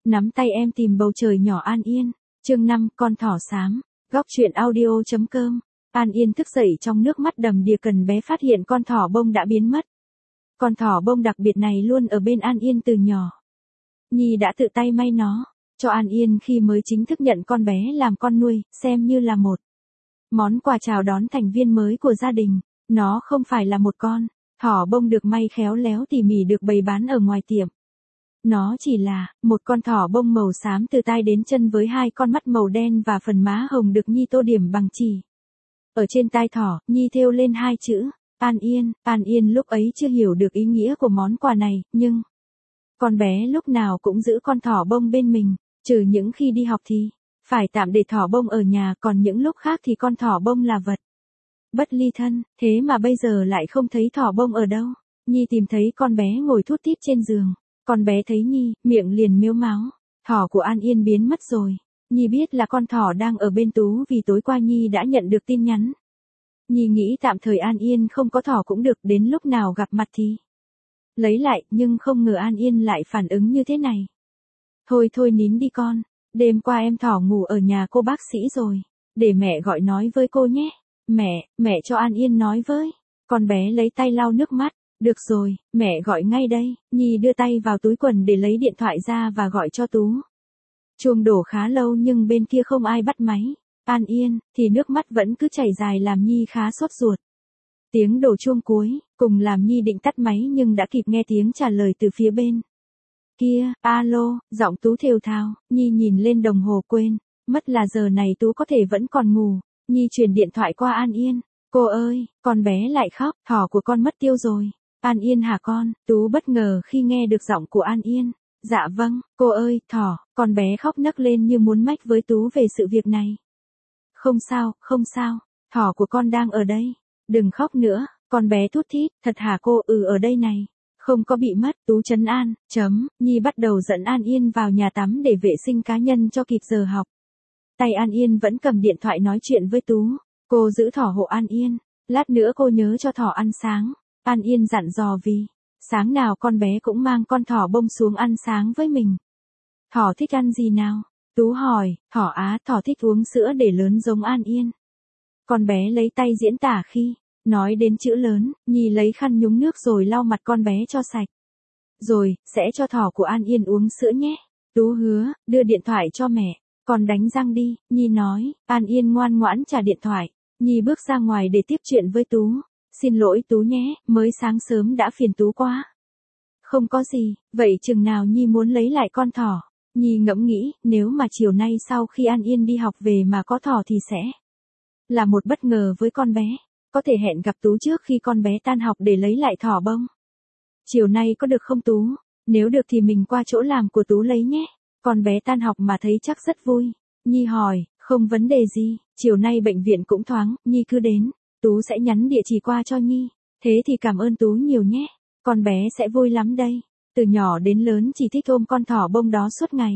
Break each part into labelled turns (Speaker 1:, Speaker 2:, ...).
Speaker 1: Nắm tay em tìm bầu trời nhỏ An Yên. Chương 5, con thỏ xám. Góc truyện audio.com. An Yên thức dậy trong nước mắt đầm đìa cần bé phát hiện con thỏ bông đã biến mất. Con thỏ bông đặc biệt này luôn ở bên An Yên từ nhỏ. Nhi đã tự tay may nó cho An Yên khi mới chính thức nhận con bé làm con nuôi, xem như là một món quà chào đón thành viên mới của gia đình. Nó không phải là một con thỏ bông được may khéo léo tỉ mỉ được bày bán ở ngoài tiệm. Nó chỉ là một con thỏ bông màu xám từ tai đến chân với hai con mắt màu đen và phần má hồng được Nhi tô điểm bằng chỉ. Ở trên tai thỏ, Nhi thêu lên hai chữ An Yên. An Yên lúc ấy chưa hiểu được ý nghĩa của món quà này, nhưng con bé lúc nào cũng giữ con thỏ bông bên mình, trừ những khi đi học thì phải tạm để thỏ bông ở nhà, còn những lúc khác thì con thỏ bông là vật bất ly thân. Thế mà bây giờ lại không thấy thỏ bông ở đâu. Nhi tìm thấy con bé ngồi thút thít trên giường. Con bé thấy Nhi, miệng liền mếu máo. Thỏ của An Yên biến mất rồi. Nhi biết là con thỏ đang ở bên Tú vì tối qua Nhi đã nhận được tin nhắn. Nhi nghĩ tạm thời An Yên không có thỏ cũng được, đến lúc nào gặp mặt thì lấy lại, nhưng không ngờ An Yên lại phản ứng như thế này. Thôi thôi nín đi con, đêm qua em thỏ ngủ ở nhà cô bác sĩ rồi, để mẹ gọi nói với cô nhé. Mẹ cho An Yên nói với. Con bé lấy tay lau nước mắt. Được rồi, mẹ gọi ngay đây. Nhi đưa tay vào túi quần để lấy điện thoại ra và gọi cho Tú. Chuông đổ khá lâu nhưng bên kia không ai bắt máy. An Yên, thì nước mắt vẫn cứ chảy dài làm Nhi khá sốt ruột. Tiếng đổ chuông cuối, cùng làm Nhi định tắt máy nhưng đã kịp nghe tiếng trả lời từ phía bên kia. Alo, giọng Tú thều thào. Nhi nhìn lên đồng hồ quên mất là giờ này Tú có thể vẫn còn ngủ. Nhi truyền điện thoại qua An Yên. Cô ơi, con bé lại khóc, thỏ của con mất tiêu rồi. An Yên hả con? Tú bất ngờ khi nghe được giọng của An Yên. Dạ vâng, cô ơi, thỏ. Con bé khóc nấc lên như muốn mách với Tú về sự việc này. Không sao, thỏ của con đang ở đây. Đừng khóc nữa, con bé thút thít. Thật hả cô? Ở đây này. Không có bị mất. Tú trấn an. Nhi bắt đầu dẫn An Yên vào nhà tắm để vệ sinh cá nhân cho kịp giờ học. Tay An Yên vẫn cầm điện thoại nói chuyện với Tú. Cô giữ thỏ hộ An Yên. Lát nữa cô nhớ cho thỏ ăn sáng. An Yên dặn dò vì sáng nào con bé cũng mang con thỏ bông xuống ăn sáng với mình. Thỏ thích ăn gì nào? Tú hỏi. Thỏ thích uống sữa để lớn giống An Yên. Con bé lấy tay diễn tả khi nói đến chữ lớn. Nhi lấy khăn nhúng nước rồi lau mặt con bé cho sạch. Rồi, sẽ cho thỏ của An Yên uống sữa nhé. Tú hứa, đưa điện thoại cho mẹ. Con đánh răng đi, Nhi nói. An Yên ngoan ngoãn trả điện thoại. Nhi bước ra ngoài để tiếp chuyện với Tú. Xin lỗi Tú nhé, mới sáng sớm đã phiền Tú quá. Không có gì, vậy chừng nào Nhi muốn lấy lại con thỏ? Nhi ngẫm nghĩ, nếu mà chiều nay sau khi An Yên đi học về mà có thỏ thì sẽ là một bất ngờ với con bé. Có thể hẹn gặp Tú trước khi con bé tan học để lấy lại thỏ bông. Chiều nay có được không Tú? Nếu được thì mình qua chỗ làm của Tú lấy nhé. Con bé tan học mà thấy chắc rất vui. Nhi hỏi, không vấn đề gì, chiều nay bệnh viện cũng thoáng, Nhi cứ đến. Tú sẽ nhắn địa chỉ qua cho Nhi. Thế thì cảm ơn Tú nhiều nhé. Con bé sẽ vui lắm đây. Từ nhỏ đến lớn chỉ thích ôm con thỏ bông đó suốt ngày.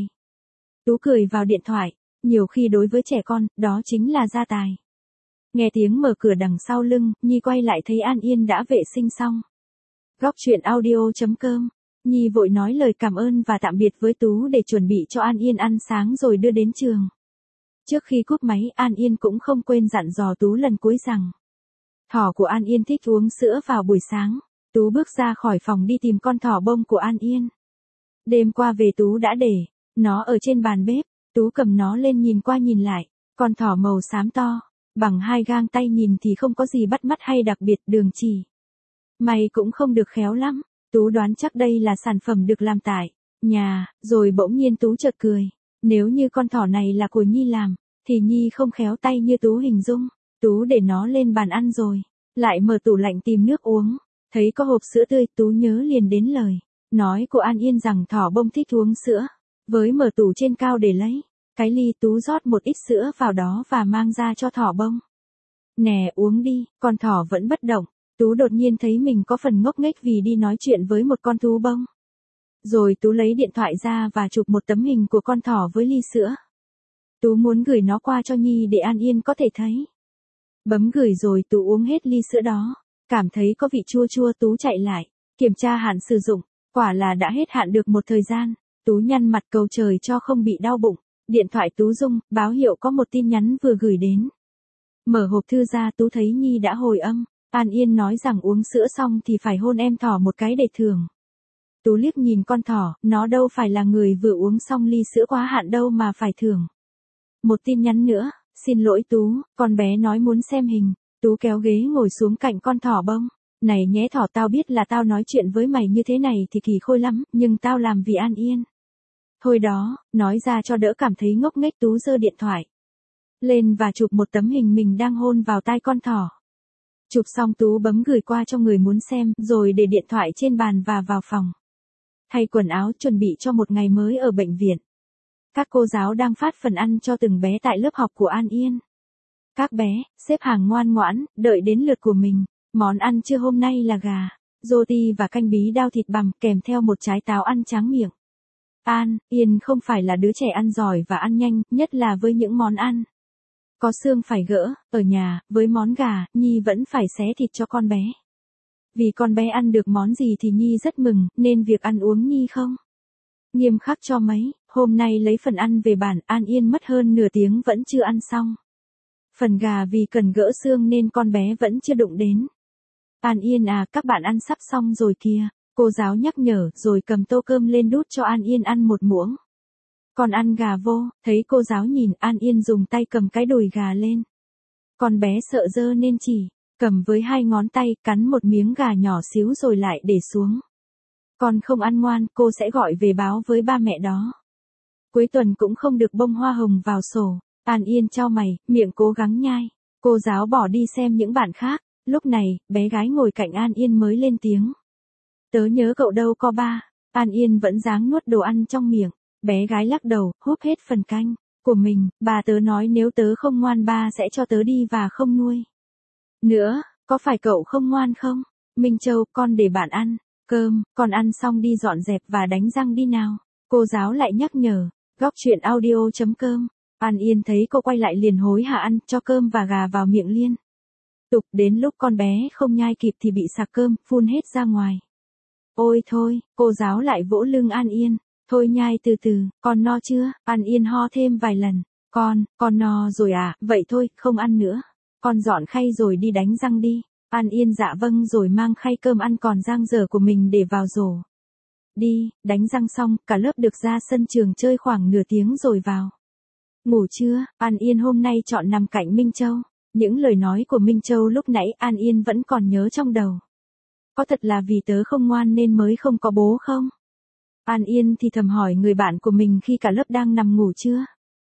Speaker 1: Tú cười vào điện thoại. Nhiều khi đối với trẻ con, đó chính là gia tài. Nghe tiếng mở cửa đằng sau lưng, Nhi quay lại thấy An Yên đã vệ sinh xong. Góc truyện audio.com. Nhi vội nói lời cảm ơn và tạm biệt với Tú để chuẩn bị cho An Yên ăn sáng rồi đưa đến trường. Trước khi cúp máy, An Yên cũng không quên dặn dò Tú lần cuối rằng thỏ của An Yên thích uống sữa vào buổi sáng. Tú bước ra khỏi phòng đi tìm con thỏ bông của An Yên. Đêm qua về Tú đã để nó ở trên bàn bếp. Tú cầm nó lên nhìn qua nhìn lại. Con thỏ màu xám to, bằng hai gang tay, nhìn thì không có gì bắt mắt hay đặc biệt, đường chỉ may cũng không được khéo lắm. Tú đoán chắc đây là sản phẩm được làm tại nhà, rồi bỗng nhiên Tú chợt cười. Nếu như con thỏ này là của Nhi làm, thì Nhi không khéo tay như Tú hình dung. Tú để nó lên bàn ăn rồi, lại mở tủ lạnh tìm nước uống. Thấy có hộp sữa tươi, Tú nhớ liền đến lời nói của An Yên rằng thỏ bông thích uống sữa. Với mở tủ trên cao để lấy cái ly, Tú rót một ít sữa vào đó và mang ra cho thỏ bông. Nè uống đi. Con thỏ vẫn bất động. Tú đột nhiên thấy mình có phần ngốc nghếch vì đi nói chuyện với một con thú bông. Rồi Tú lấy điện thoại ra và chụp một tấm hình của con thỏ với ly sữa. Tú muốn gửi nó qua cho Nhi để An Yên có thể thấy. Bấm gửi rồi Tú uống hết ly sữa đó. Cảm thấy có vị chua chua, Tú chạy lại kiểm tra hạn sử dụng. Quả là đã hết hạn được một thời gian. Tú nhăn mặt cầu trời cho không bị đau bụng. Điện thoại Tú rung, báo hiệu có một tin nhắn vừa gửi đến. Mở hộp thư ra Tú thấy Nhi đã hồi âm. An Yên nói rằng uống sữa xong thì phải hôn em thỏ một cái để thưởng. Tú liếc nhìn con thỏ, nó đâu phải là người vừa uống xong ly sữa quá hạn đâu mà phải thưởng. Một tin nhắn nữa, xin lỗi Tú, con bé nói muốn xem hình. Tú kéo ghế ngồi xuống cạnh con thỏ bông. Này nhé thỏ, tao biết là tao nói chuyện với mày như thế này thì kỳ khôi lắm, nhưng tao làm vì An Yên. Thôi đó, nói ra cho đỡ cảm thấy ngốc nghếch. Tú giơ điện thoại lên và chụp một tấm hình mình đang hôn vào tai con thỏ. Chụp xong Tú bấm gửi qua cho người muốn xem, rồi để điện thoại trên bàn và vào phòng. Thay quần áo chuẩn bị cho một ngày mới ở bệnh viện. Các cô giáo đang phát phần ăn cho từng bé tại lớp học của An Yên. Các bé, xếp hàng ngoan ngoãn, đợi đến lượt của mình. Món ăn trưa hôm nay là gà, roti và canh bí đao thịt bằm kèm theo một trái táo ăn tráng miệng. An Yên không phải là đứa trẻ ăn giỏi và ăn nhanh, nhất là với những món ăn có xương phải gỡ. Ở nhà, với món gà, Nhi vẫn phải xé thịt cho con bé. Vì con bé ăn được món gì thì Nhi rất mừng, nên việc ăn uống Nhi không nghiêm khắc cho mấy. Hôm nay lấy phần ăn về bàn, An Yên mất hơn nửa tiếng vẫn chưa ăn xong. Phần gà vì cần gỡ xương nên con bé vẫn chưa đụng đến. An Yên à, các bạn ăn sắp xong rồi kìa. Cô giáo nhắc nhở rồi cầm tô cơm lên đút cho An Yên ăn một muỗng. Còn ăn gà vô, thấy cô giáo nhìn, An Yên dùng tay cầm cái đùi gà lên. Con bé sợ dơ nên chỉ cầm với hai ngón tay, cắn một miếng gà nhỏ xíu rồi lại để xuống. Con không ăn ngoan, cô sẽ gọi về báo với ba mẹ đó. Cuối tuần cũng không được bông hoa hồng vào sổ. An Yên chau mày, miệng cố gắng nhai. Cô giáo bỏ đi xem những bạn khác. Lúc này, bé gái ngồi cạnh An Yên mới lên tiếng. Tớ nhớ cậu đâu có ba. An Yên vẫn dáng nuốt đồ ăn trong miệng. Bé gái lắc đầu, húp hết phần canh của mình. Bà tớ nói nếu tớ không ngoan ba sẽ cho tớ đi và không nuôi nữa. Có phải cậu không ngoan không? Minh Châu, con để bạn ăn cơm, con ăn xong đi dọn dẹp và đánh răng đi nào. Cô giáo lại nhắc nhở. Góc chuyện audio.com. An Yên thấy cô quay lại liền hối hả ăn, cho cơm và gà vào miệng liên tục. Đến lúc con bé không nhai kịp thì bị sặc cơm, phun hết ra ngoài. Ôi thôi, cô giáo lại vỗ lưng An Yên. Thôi nhai từ từ, con no chưa? An Yên ho thêm vài lần. Con no rồi à, vậy thôi, không ăn nữa. Con dọn khay rồi đi đánh răng đi. An Yên dạ vâng rồi mang khay cơm ăn còn dang dở của mình để vào rổ. Đi, đánh răng xong, cả lớp được ra sân trường chơi khoảng nửa tiếng rồi vào. Ngủ trưa, An Yên hôm nay chọn nằm cạnh Minh Châu. Những lời nói của Minh Châu lúc nãy An Yên vẫn còn nhớ trong đầu. Có thật là vì tớ không ngoan nên mới không có bố không? An Yên thì thầm hỏi người bạn của mình khi cả lớp đang nằm ngủ chưa?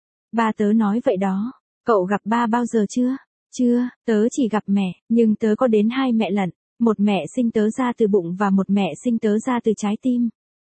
Speaker 1: Ba tớ nói vậy đó. Cậu gặp ba bao giờ chưa? Chưa, tớ chỉ gặp mẹ, nhưng tớ có đến hai mẹ lận. Một mẹ sinh tớ ra từ bụng và một mẹ sinh tớ ra từ trái tim.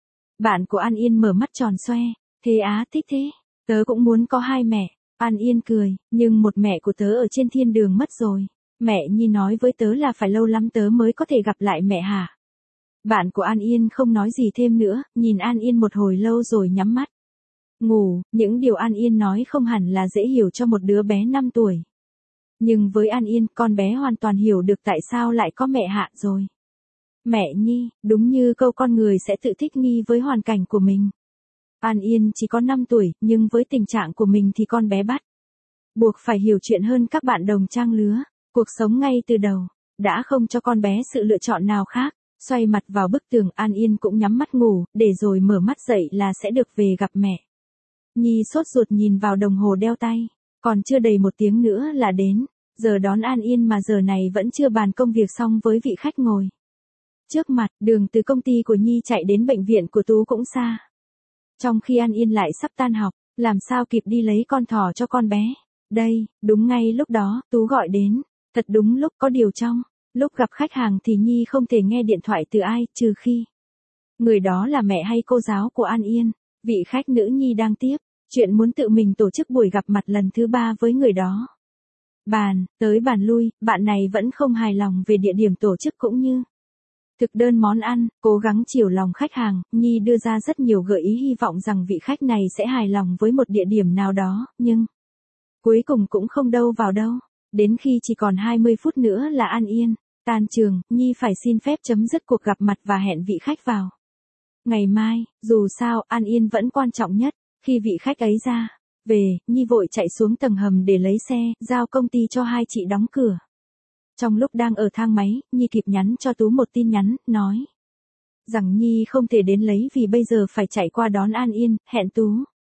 Speaker 1: Bạn của An Yên mở mắt tròn xoe. Thế á, thích thế. Tớ cũng muốn có hai mẹ. An Yên cười, nhưng một mẹ của tớ ở trên thiên đường mất rồi. Mẹ Nhi nói với tớ là phải lâu lắm tớ mới có thể gặp lại mẹ hả? Bạn của An Yên không nói gì thêm nữa, nhìn An Yên một hồi lâu rồi nhắm mắt. Ngủ, những điều An Yên nói không hẳn là dễ hiểu cho một đứa bé 5 tuổi. Nhưng với An Yên, con bé hoàn toàn hiểu được tại sao lại có mẹ Hạ rồi. Mẹ Nhi, đúng như câu con người sẽ tự thích nghi với hoàn cảnh của mình. An Yên chỉ có 5 tuổi, nhưng với tình trạng của mình thì con bé bắt buộc phải hiểu chuyện hơn các bạn đồng trang lứa. Cuộc sống ngay từ đầu đã không cho con bé sự lựa chọn nào khác. Xoay mặt vào bức tường, An Yên cũng nhắm mắt ngủ, để rồi mở mắt dậy là sẽ được về gặp mẹ. Nhi sốt ruột nhìn vào đồng hồ đeo tay. Còn chưa đầy một tiếng nữa là đến giờ đón An Yên mà giờ này vẫn chưa bàn công việc xong với vị khách ngồi trước mặt. Đường từ công ty của Nhi chạy đến bệnh viện của Tú cũng xa. Trong khi An Yên lại sắp tan học, làm sao kịp đi lấy con thỏ cho con bé. Đây, đúng ngay lúc đó, Tú gọi đến. Thật đúng lúc, có điều trong lúc gặp khách hàng thì Nhi không thể nghe điện thoại từ ai, trừ khi người đó là mẹ hay cô giáo của An Yên. Vị khách nữ Nhi đang tiếp chuyện muốn tự mình tổ chức buổi gặp mặt lần thứ 3 với người đó. Bàn tới bàn lui, bạn này vẫn không hài lòng về địa điểm tổ chức cũng như thực đơn món ăn. Cố gắng chiều lòng khách hàng, Nhi đưa ra rất nhiều gợi ý hy vọng rằng vị khách này sẽ hài lòng với một địa điểm nào đó, nhưng cuối cùng cũng không đâu vào đâu. Đến khi chỉ còn 20 phút nữa là An Yên tan trường, Nhi phải xin phép chấm dứt cuộc gặp mặt và hẹn vị khách vào Ngày mai, dù sao, an yên vẫn quan trọng nhất. Khi vị khách ấy ra, về, Nhi vội chạy xuống tầng hầm để lấy xe, giao công ty cho hai chị đóng cửa. Trong lúc đang ở thang máy, Nhi kịp nhắn cho Tú một tin nhắn, nói rằng Nhi không thể đến lấy vì bây giờ phải chạy qua đón An Yên, hẹn Tú.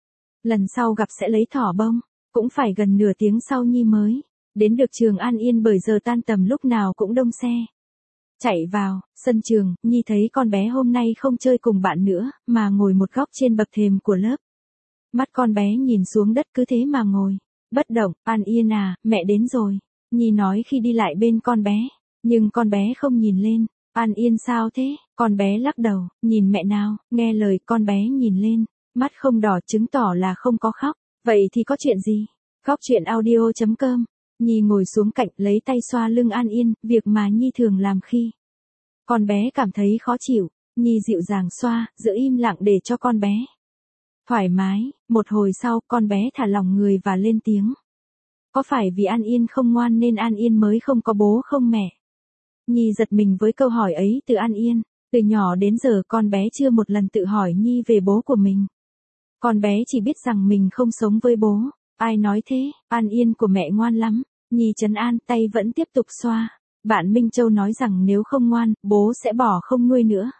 Speaker 1: Lần sau gặp sẽ lấy thỏ bông, cũng phải gần nửa tiếng sau Nhi mới đến được trường An Yên bởi giờ tan tầm lúc nào cũng đông xe. Chạy vào sân trường, Nhi thấy con bé hôm nay không chơi cùng bạn nữa, mà ngồi một góc trên bậc thềm của lớp. Mắt con bé nhìn xuống đất cứ thế mà ngồi, bất động. An Yên à, mẹ đến rồi, Nhi nói khi đi lại bên con bé, nhưng con bé không nhìn lên. An Yên sao thế? Con bé lắc đầu, nhìn mẹ nào, nghe lời. Con bé nhìn lên, mắt không đỏ chứng tỏ là không có khóc. Vậy thì có chuyện gì? Góc chuyện audio.com. Nhi ngồi xuống cạnh lấy tay xoa lưng An Yên, việc mà Nhi thường làm khi con bé cảm thấy khó chịu. Nhi dịu dàng xoa, giữ im lặng để cho con bé thoải mái. Một hồi sau, con bé thả lỏng người và lên tiếng. Có phải vì An Yên không ngoan nên An Yên mới không có bố không mẹ? Nhi giật mình với câu hỏi ấy từ An Yên. Từ nhỏ đến giờ con bé chưa một lần tự hỏi Nhi về bố của mình. Con bé chỉ biết rằng mình không sống với bố. Ai nói thế? An Yên của mẹ ngoan lắm. Nhi trấn an, tay vẫn tiếp tục xoa. Bạn Minh Châu nói rằng nếu không ngoan, bố sẽ bỏ không nuôi nữa.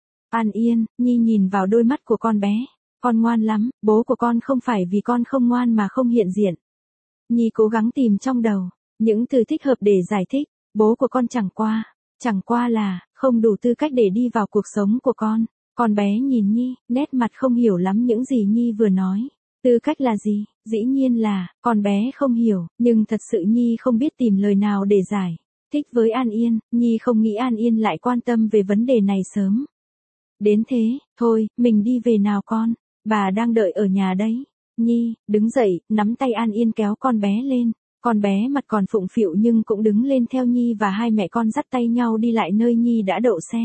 Speaker 1: An Yên, Nhi nhìn vào đôi mắt của con bé. Con ngoan lắm, bố của con không phải vì con không ngoan mà không hiện diện. Nhi cố gắng tìm trong đầu những từ thích hợp để giải thích. Bố của con chẳng qua là không đủ tư cách để đi vào cuộc sống của con. Con bé nhìn Nhi, nét mặt không hiểu lắm những gì Nhi vừa nói. Tư cách là gì? Dĩ nhiên là, con bé không hiểu, nhưng thật sự Nhi không biết tìm lời nào để giải thích với An Yên. Nhi không nghĩ An Yên lại quan tâm về vấn đề này sớm đến thế. Thôi, mình đi về nào con, bà đang đợi ở nhà đấy. Nhi đứng dậy, nắm tay An Yên kéo con bé lên. Con bé mặt còn phụng phịu nhưng cũng đứng lên theo Nhi và hai mẹ con dắt tay nhau đi lại nơi Nhi đã đậu xe.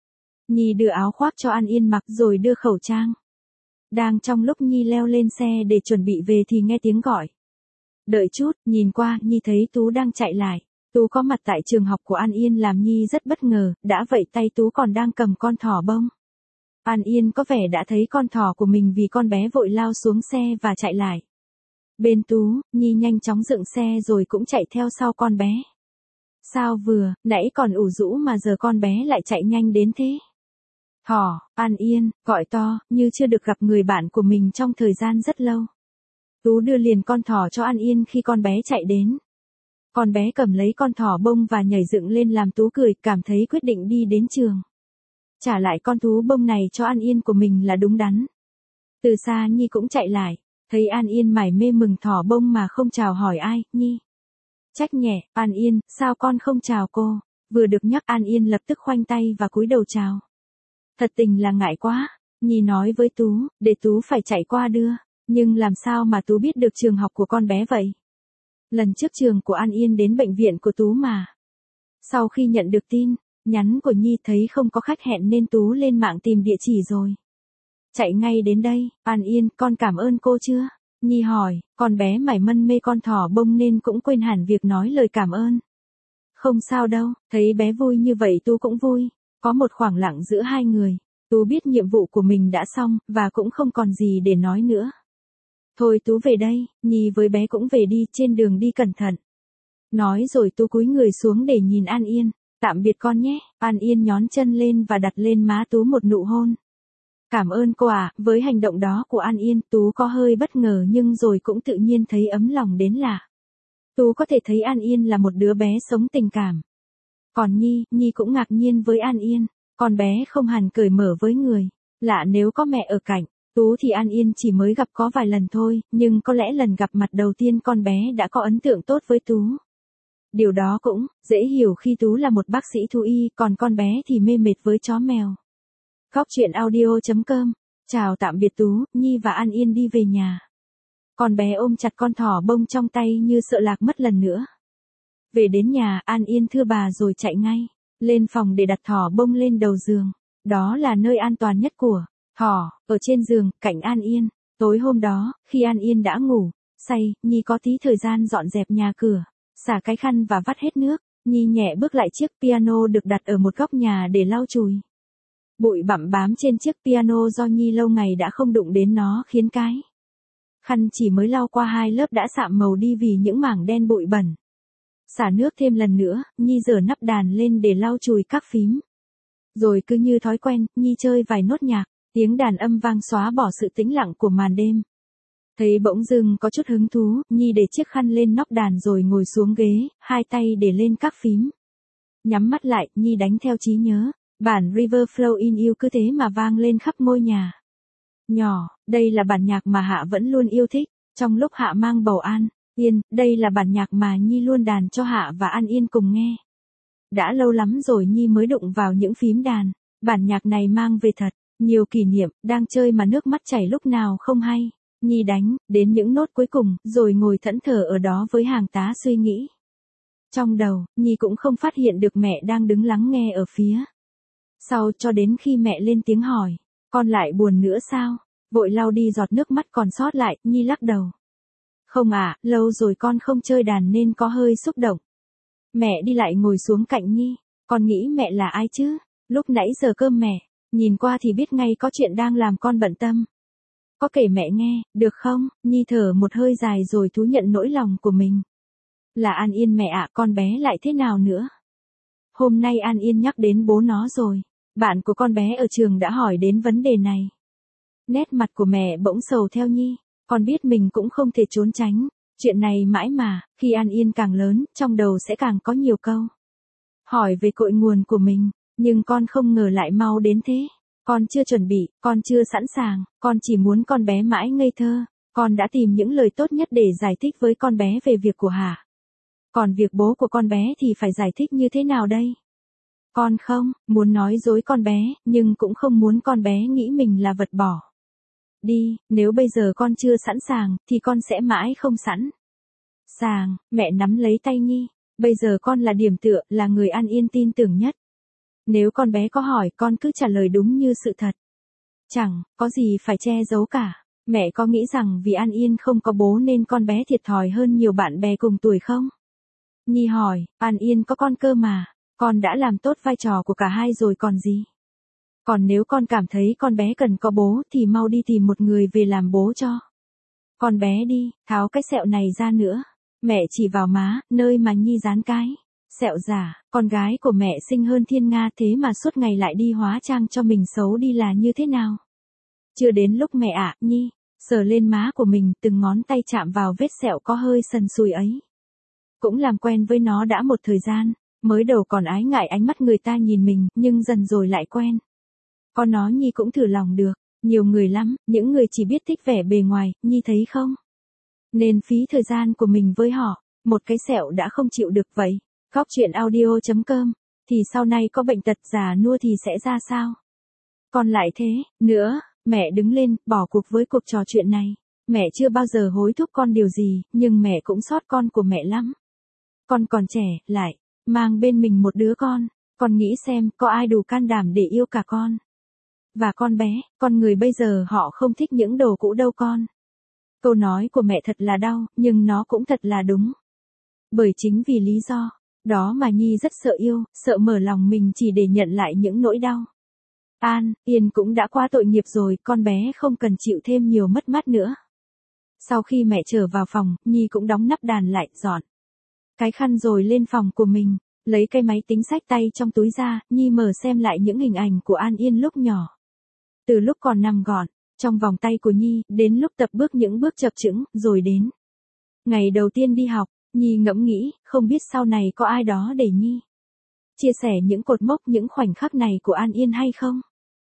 Speaker 1: Nhi đưa áo khoác cho An Yên mặc rồi đưa khẩu trang. Đang trong lúc Nhi leo lên xe để chuẩn bị về thì nghe tiếng gọi. Đợi chút, nhìn qua, Nhi thấy Tú đang chạy lại. Tú có mặt tại trường học của An Yên làm Nhi rất bất ngờ, đã vậy tay Tú còn đang cầm con thỏ bông. An Yên có vẻ đã thấy con thỏ của mình vì con bé vội lao xuống xe và chạy lại. Bên Tú, Nhi nhanh chóng dựng xe rồi cũng chạy theo sau con bé. Sao nãy còn ủ rũ mà giờ con bé lại chạy nhanh đến thế? Thỏ, An Yên, gọi to, như chưa được gặp người bạn của mình trong thời gian rất lâu. Tú đưa liền con thỏ cho An Yên khi con bé chạy đến. Con bé cầm lấy con thỏ bông và nhảy dựng lên làm Tú cười, cảm thấy quyết định đi đến trường trả lại con thú bông này cho An Yên của mình là đúng đắn. Từ xa Nhi cũng chạy lại, thấy An Yên mải mê mừng thỏ bông mà không chào hỏi ai. Nhi trách nhẹ, An Yên, sao con không chào cô? Vừa được nhắc An Yên lập tức khoanh tay và cúi đầu chào. Thật tình là ngại quá, Nhi nói với Tú, để Tú phải chạy qua đưa. Nhưng làm sao mà Tú biết được trường học của con bé vậy? Lần trước trường của An Yên đến bệnh viện của Tú mà. Sau khi nhận được tin nhắn của Nhi thấy không có khách hẹn nên Tú lên mạng tìm địa chỉ rồi chạy ngay đến đây. An Yên, con cảm ơn cô chưa? Nhi hỏi, con bé mải mân mê con thỏ bông nên cũng quên hẳn việc nói lời cảm ơn. Không sao đâu, thấy bé vui như vậy Tú cũng vui. Có một khoảng lặng giữa hai người. Tú biết nhiệm vụ của mình đã xong, và cũng không còn gì để nói nữa. Thôi Tú về đây, Nhi với bé cũng về đi, trên đường đi cẩn thận. Nói rồi Tú cúi người xuống để nhìn An Yên. Tạm biệt con nhé. An Yên nhón chân lên và đặt lên má Tú một nụ hôn. Cảm ơn cô ạ. Với hành động đó của An Yên, Tú có hơi bất ngờ nhưng rồi cũng tự nhiên thấy ấm lòng đến lạ. Tú có thể thấy An Yên là một đứa bé sống tình cảm. Còn Nhi cũng ngạc nhiên với An Yên. Con bé không hẳn cởi mở với người lạ nếu có mẹ ở cạnh. Tú thì An Yên chỉ mới gặp có vài lần thôi, nhưng có lẽ lần gặp mặt đầu tiên con bé đã có ấn tượng tốt với Tú. Điều đó cũng dễ hiểu khi Tú là một bác sĩ thú y, còn con bé thì mê mệt với chó mèo. Góc chuyện audio.com. Chào tạm biệt Tú, Nhi và An Yên đi về nhà. Con bé ôm chặt con thỏ bông trong tay như sợ lạc mất lần nữa. Về đến nhà, An Yên thưa bà rồi chạy ngay lên phòng để đặt thỏ bông lên đầu giường. Đó là nơi an toàn nhất của thỏ, ở trên giường, cạnh An Yên. Tối hôm đó, khi An Yên đã ngủ say, Nhi có tí thời gian dọn dẹp nhà cửa, xả cái khăn và vắt hết nước. Nhi nhẹ bước lại chiếc piano được đặt ở một góc nhà để lau chùi Bụi bặm bám trên chiếc piano do Nhi lâu ngày đã không đụng đến nó khiến cái khăn chỉ mới lau qua 2 lớp đã sạm màu đi vì những mảng đen bụi bẩn. Xả nước thêm lần nữa, Nhi giở nắp đàn lên để lau chùi các phím. Rồi cứ như thói quen, Nhi chơi vài nốt nhạc, tiếng đàn âm vang xóa bỏ sự tĩnh lặng của màn đêm. Thấy bỗng dưng có chút hứng thú, Nhi để chiếc khăn lên nóc đàn rồi ngồi xuống ghế, 2 tay để lên các phím. Nhắm mắt lại, Nhi đánh theo trí nhớ, bản River Flow in You cứ thế mà vang lên khắp ngôi nhà nhỏ. Đây là bản nhạc mà Hạ vẫn luôn yêu thích, trong lúc Hạ mang bầu An Yên, đây là bản nhạc mà Nhi luôn đàn cho Hạ và An Yên cùng nghe. Đã lâu lắm rồi Nhi mới đụng vào những phím đàn, bản nhạc này mang về thật nhiều kỷ niệm, đang chơi mà nước mắt chảy lúc nào không hay. Nhi đánh đến những nốt cuối cùng, rồi ngồi thẫn thờ ở đó với hàng tá suy nghĩ. Trong đầu, Nhi cũng không phát hiện được mẹ đang đứng lắng nghe ở phía sau, cho đến khi mẹ lên tiếng hỏi, con lại buồn nữa sao? Vội lau đi giọt nước mắt còn sót lại, Nhi lắc đầu. Không à, lâu rồi con không chơi đàn nên có hơi xúc động. Mẹ đi lại ngồi xuống cạnh Nhi, con nghĩ mẹ là ai chứ? Lúc nãy giờ cơm mẹ, nhìn qua thì biết ngay có chuyện đang làm con bận tâm. Có kể mẹ nghe, được không? Nhi thở một hơi dài rồi thú nhận nỗi lòng của mình. Là An Yên mẹ ạ, con bé lại thế nào nữa? Hôm nay An Yên nhắc đến bố nó rồi. Bạn của con bé ở trường đã hỏi đến vấn đề này. Nét mặt của mẹ bỗng sầu theo Nhi. Con biết mình cũng không thể trốn tránh chuyện này mãi mà, khi An Yên càng lớn, trong đầu sẽ càng có nhiều câu hỏi về cội nguồn của mình, nhưng con không ngờ lại mau đến thế. Con chưa chuẩn bị, con chưa sẵn sàng, con chỉ muốn con bé mãi ngây thơ. Con đã tìm những lời tốt nhất để giải thích với con bé về việc của Hạ. Còn việc bố của con bé thì phải giải thích như thế nào đây? Con không muốn nói dối con bé, nhưng cũng không muốn con bé nghĩ mình là vật bỏ đi. Nếu bây giờ con chưa sẵn sàng, thì con sẽ mãi không sẵn sàng. Mẹ nắm lấy tay Nhi. Bây giờ con là điểm tựa, là người An Yên tin tưởng nhất. Nếu con bé có hỏi, con cứ trả lời đúng như sự thật. Chẳng có gì phải che giấu cả. Mẹ có nghĩ rằng vì An Yên không có bố nên con bé thiệt thòi hơn nhiều bạn bè cùng tuổi không? Nhi hỏi, An Yên có con cơ mà. Con đã làm tốt vai trò của cả hai rồi còn gì. Còn nếu con cảm thấy con bé cần có bố thì mau đi tìm một người về làm bố cho con bé đi, tháo cái sẹo này ra nữa. Mẹ chỉ vào má, nơi mà Nhi dán cái sẹo giả. Con gái của mẹ xinh hơn thiên nga thế mà suốt ngày lại đi hóa trang cho mình xấu đi là như thế nào? Chưa đến lúc mẹ ạ. Nhi sờ lên má của mình, từng ngón tay chạm vào vết sẹo có hơi sần sùi ấy. Cũng làm quen với nó đã một thời gian, mới đầu còn ái ngại ánh mắt người ta nhìn mình, nhưng dần rồi lại quen. Con nó Nhi cũng thử lòng được, nhiều người lắm, những người chỉ biết thích vẻ bề ngoài, Nhi thấy không? Nên phí thời gian của mình với họ, một cái sẹo đã không chịu được vậy. Góc chuyện audio.com, thì sau này có bệnh tật già nua thì sẽ ra sao? Còn lại thế, nữa, mẹ đứng lên, bỏ cuộc với cuộc trò chuyện này. Mẹ chưa bao giờ hối thúc con điều gì, nhưng mẹ cũng xót con của mẹ lắm. Con còn trẻ, lại mang bên mình một đứa con. Con nghĩ xem, có ai đủ can đảm để yêu cả con và con bé. Con người bây giờ họ không thích những đồ cũ đâu con. Câu nói của mẹ thật là đau, nhưng nó cũng thật là đúng. Bởi chính vì lý do đó mà Nhi rất sợ yêu, sợ mở lòng mình chỉ để nhận lại những nỗi đau. An Yên cũng đã qua tội nghiệp rồi, con bé không cần chịu thêm nhiều mất mát nữa. Sau khi mẹ trở vào phòng, Nhi cũng đóng nắp đàn lại, dọn cái khăn rồi lên phòng của mình, lấy cái máy tính xách tay trong túi ra, Nhi mở xem lại những hình ảnh của An Yên lúc nhỏ. Từ lúc còn nằm gọn trong vòng tay của Nhi, đến lúc tập bước những bước chập chững, rồi đến ngày đầu tiên đi học. Nhi ngẫm nghĩ, không biết sau này có ai đó để Nhi chia sẻ những cột mốc, những khoảnh khắc này của An Yên hay không?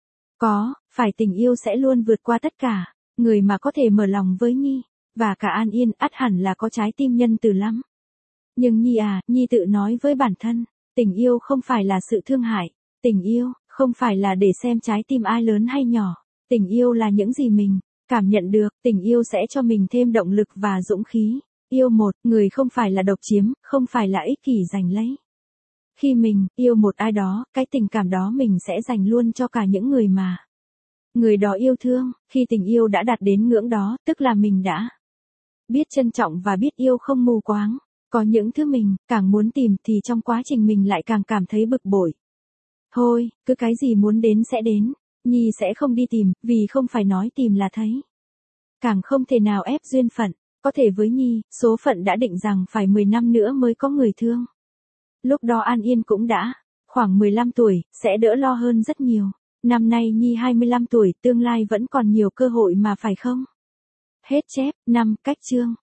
Speaker 1: Có, phải tình yêu sẽ luôn vượt qua tất cả. Người mà có thể mở lòng với Nhi và cả An Yên ắt hẳn là có trái tim nhân từ lắm. Nhưng Nhi à, Nhi tự nói với bản thân, tình yêu không phải là sự thương hại. Tình yêu không phải là để xem trái tim ai lớn hay nhỏ. Tình yêu là những gì mình cảm nhận được. Tình yêu sẽ cho mình thêm động lực và dũng khí. Yêu một người không phải là độc chiếm, không phải là ích kỷ giành lấy. Khi mình yêu một ai đó, cái tình cảm đó mình sẽ dành luôn cho cả những người mà người đó yêu thương. Khi tình yêu đã đạt đến ngưỡng đó, tức là mình đã biết trân trọng và biết yêu không mù quáng. Có những thứ mình càng muốn tìm thì trong quá trình mình lại càng cảm thấy bực bội. Thôi, cứ cái gì muốn đến sẽ đến. Nhi sẽ không đi tìm, vì không phải nói tìm là thấy. Càng không thể nào ép duyên phận. Có thể với Nhi, số phận đã định rằng phải 10 năm nữa mới có người thương. Lúc đó An Yên cũng đã khoảng 15 tuổi, sẽ đỡ lo hơn rất nhiều. Năm nay Nhi 25 tuổi, tương lai vẫn còn nhiều cơ hội mà phải không? Hết chép, 5, cách chương.